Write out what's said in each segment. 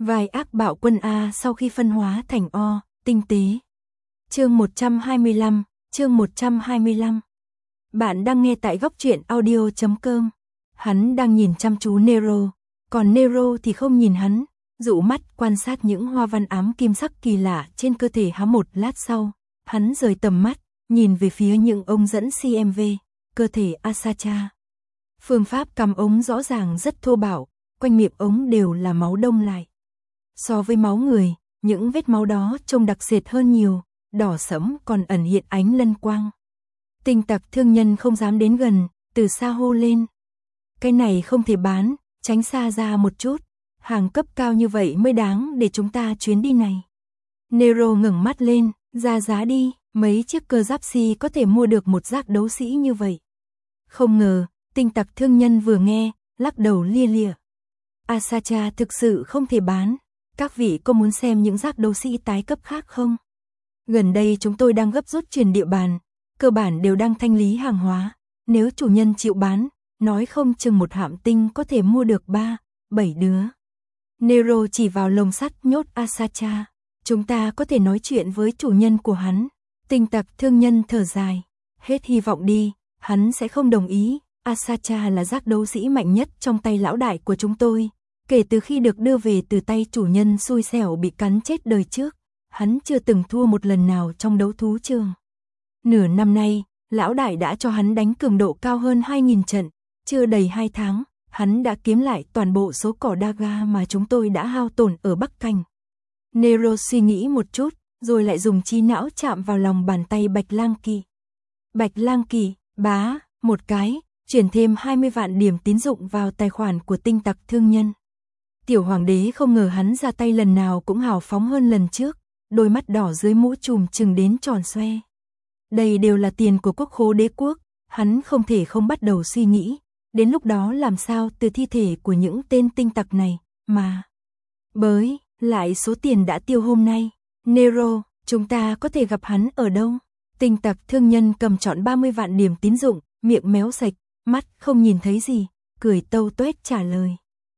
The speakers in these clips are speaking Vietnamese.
Vài ác bạo quân A sau khi phân hóa thành O, tinh tế. Chương 125, chương 125. Bạn đang nghe tại góc truyện audio.com. Hắn đang nhìn chăm chú Nero, còn Nero thì không nhìn hắn, dụ mắt quan sát những hoa văn ám kim sắc kỳ lạ trên cơ thể hắn. Một lát sau, hắn rời tầm mắt, nhìn về phía những ống dẫn CMV, cơ thể Asatra. Phương pháp cắm ống rõ ràng rất thô bạo, quanh miệng ống đều là máu đông lại. So với máu người, những vết máu đó trông đặc sệt hơn nhiều, đỏ sẫm còn ẩn hiện ánh lân quang. Tinh tặc thương nhân không dám đến gần, từ xa hô lên. Cái này không thể bán, tránh xa ra một chút, hàng cấp cao như vậy mới đáng để chúng ta chuyến đi này. Nero ngẩng mắt lên, ra giá đi, mấy chiếc cơ giáp si có thể mua được một giác đấu sĩ như vậy. Không ngờ, tinh tặc thương nhân vừa nghe, lắc đầu lia lịa. Asatra thực sự không thể bán, các vị có muốn xem những giác đấu sĩ tái cấp khác không? Gần đây chúng tôi đang gấp rút chuyển địa bàn, cơ bản đều đang thanh lý hàng hóa, nếu chủ nhân chịu bán, nói không chừng một hạm tinh có thể mua được 3, 7 đứa. Nero chỉ vào lồng sắt nhốt Asatra, chúng ta có thể nói chuyện với chủ nhân của hắn. Tinh tặc thương nhân thở dài, hết hy vọng đi, hắn sẽ không đồng ý. Asatra là giác đấu sĩ mạnh nhất trong tay lão đại của chúng tôi, kể từ khi được đưa về từ tay chủ nhân xui xẻo bị cắn chết đời trước, hắn chưa từng thua một lần nào trong đấu thú trường. Nửa năm nay, lão đại đã cho hắn đánh cường độ cao hơn 2.000 trận, chưa đầy 2 tháng, hắn đã kiếm lại toàn bộ số cỏ daga mà chúng tôi đã hao tổn ở Bắc Cảnh. Nero suy nghĩ một chút, rồi lại dùng trí não chạm vào lòng bàn tay Bạch Lang Kỳ. Bạch Lang Kỳ, bá, một cái, chuyển thêm 20 vạn điểm tín dụng vào tài khoản của tinh tặc thương nhân. Tiểu hoàng đế không ngờ hắn ra tay lần nào cũng hào phóng hơn lần trước, đôi mắt đỏ dưới mũ trùm trừng đến tròn xoe. Đây đều là tiền của quốc khố đế quốc, hắn không thể không bắt đầu suy nghĩ, đến lúc đó làm sao từ thi thể của những tên tinh tặc này, mà bới lại số tiền đã tiêu hôm nay. Nero, chúng ta có thể gặp hắn ở đâu? Tinh tặc thương nhân cầm trọn 30 vạn điểm tín dụng, miệng méo sạch, mắt không nhìn thấy gì, cười tâu tuét trả lời.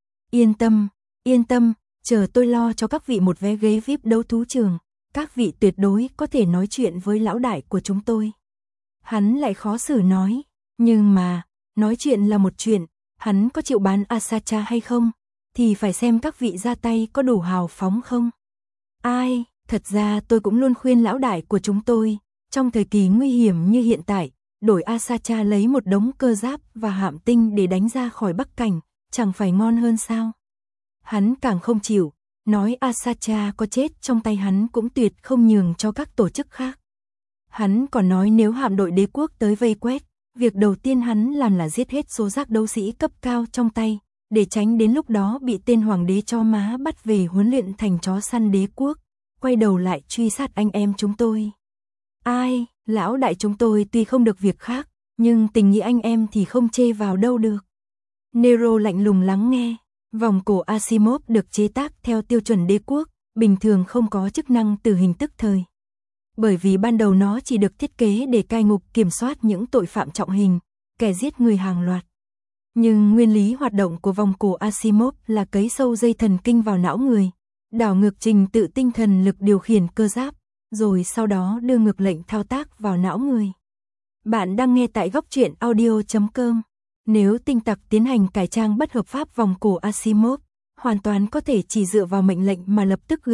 Yên tâm, chờ tôi lo cho các vị một vé ghế VIP đấu thú trường, các vị tuyệt đối có thể nói chuyện với lão đại của chúng tôi. Hắn lại khó xử nói, nhưng mà, nói chuyện là một chuyện, hắn có chịu bán Asatra hay không, thì phải xem các vị ra tay có đủ hào phóng không. Ai, thật ra tôi cũng luôn khuyên lão đại của chúng tôi, trong thời kỳ nguy hiểm như hiện tại, đổi Asatra lấy một đống cơ giáp và hạm tinh để đánh ra khỏi Bắc Cảnh, chẳng phải ngon hơn sao? Hắn càng không chịu, nói Asatra có chết trong tay hắn cũng tuyệt không nhường cho các tổ chức khác. Hắn còn nói nếu hạm đội đế quốc tới vây quét, việc đầu tiên hắn làm là giết hết số giác đấu sĩ cấp cao trong tay, để tránh đến lúc đó bị tên hoàng đế cho má bắt về huấn luyện thành chó săn đế quốc, quay đầu lại truy sát anh em chúng tôi. Ai, lão đại chúng tôi tuy không được việc khác, nhưng tình nghĩa anh em thì không chê vào đâu được. Nero lạnh lùng lắng nghe, vòng cổ Asimov được chế tác theo tiêu chuẩn đế quốc, bình thường không có chức năng tử hình tức thời. Bởi vì ban đầu nó chỉ được thiết kế để cai ngục kiểm soát những tội phạm trọng hình, kẻ giết người hàng loạt. Nhưng nguyên lý hoạt động của vòng cổ Asimov là cấy sâu dây thần kinh vào não người, đảo ngược trình tự tinh thần lực điều khiển cơ giáp, rồi sau đó đưa ngược lệnh thao tác vào não người. Bạn đang nghe tại góc truyện audio.com. Nếu tinh tặc tiến hành cải trang bất hợp pháp vòng cổ Asimov, hoàn toàn có thể chỉ dựa vào mệnh lệnh mà lập tức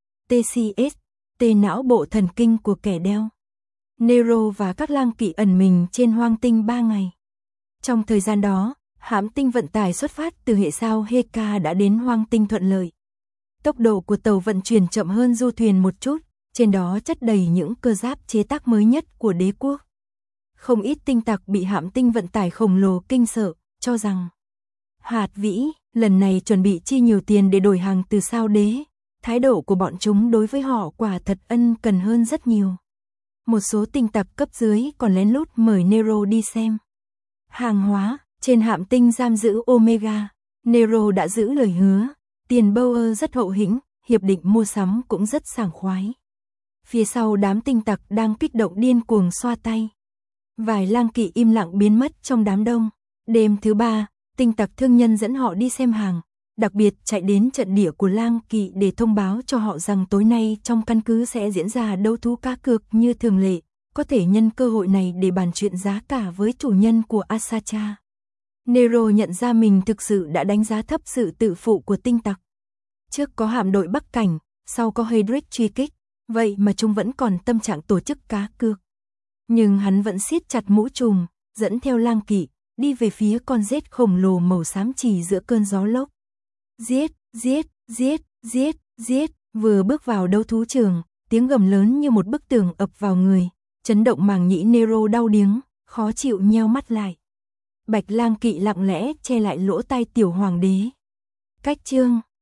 TCS, tê não bộ thần kinh của kẻ đeo. Nero và các lang kỵ ẩn mình trên hoang tinh 3 ngày. Trong thời gian đó, hãm tinh vận tải xuất phát từ hệ sao Heka đã đến hoang tinh thuận lợi. Tốc độ của tàu vận chuyển chậm hơn du thuyền một chút, trên đó chất đầy những cơ giáp chế tác mới nhất của đế quốc. Không ít tinh tặc bị hãm tinh vận tải khổng lồ kinh sợ, cho rằng Hạt Vĩ lần này chuẩn bị chi nhiều tiền để đổi hàng từ sao đế, thái độ của bọn chúng đối với họ quả thật ân cần hơn rất nhiều. Một số tinh tặc cấp dưới còn lén lút mời Nero đi xem hàng hóa trên hạm tinh giam giữ Omega. Nero đã giữ lời hứa, tiền Bauer rất hậu hĩnh, hiệp định mua sắm cũng rất sảng khoái. Phía sau đám tinh tặc đang kích động điên cuồng xoa tay. Vài lang kỵ im lặng biến mất trong đám đông. Đêm thứ 3, tinh tặc thương nhân dẫn họ đi xem hàng, đặc biệt chạy đến trận địa của Lang Kỵ để thông báo cho họ rằng tối nay trong căn cứ sẽ diễn ra đấu thú cá cược như thường lệ, có thể nhân cơ hội này để bàn chuyện giá cả với chủ nhân của Asacha. Nero nhận ra mình thực sự đã đánh giá thấp sự tự phụ của tinh tặc. Trước có hạm đội Bắc Cảnh, sau có Heydrich truy kích, vậy mà chúng vẫn còn tâm trạng tổ chức cá cược. Nhưng hắn vẫn siết chặt mũ trùm, dẫn theo Lang Kỵ, đi về phía con rết khổng lồ màu xám chì giữa cơn gió lốc. Giết, giết, giết, giết, giết, vừa bước vào đấu thú trường, tiếng gầm lớn như một bức tường ập vào người, chấn động màng nhĩ Nero đau điếng, khó chịu nheo mắt lại. Bạch Lang Kỵ lặng lẽ che lại lỗ tai tiểu hoàng đế. Cách chương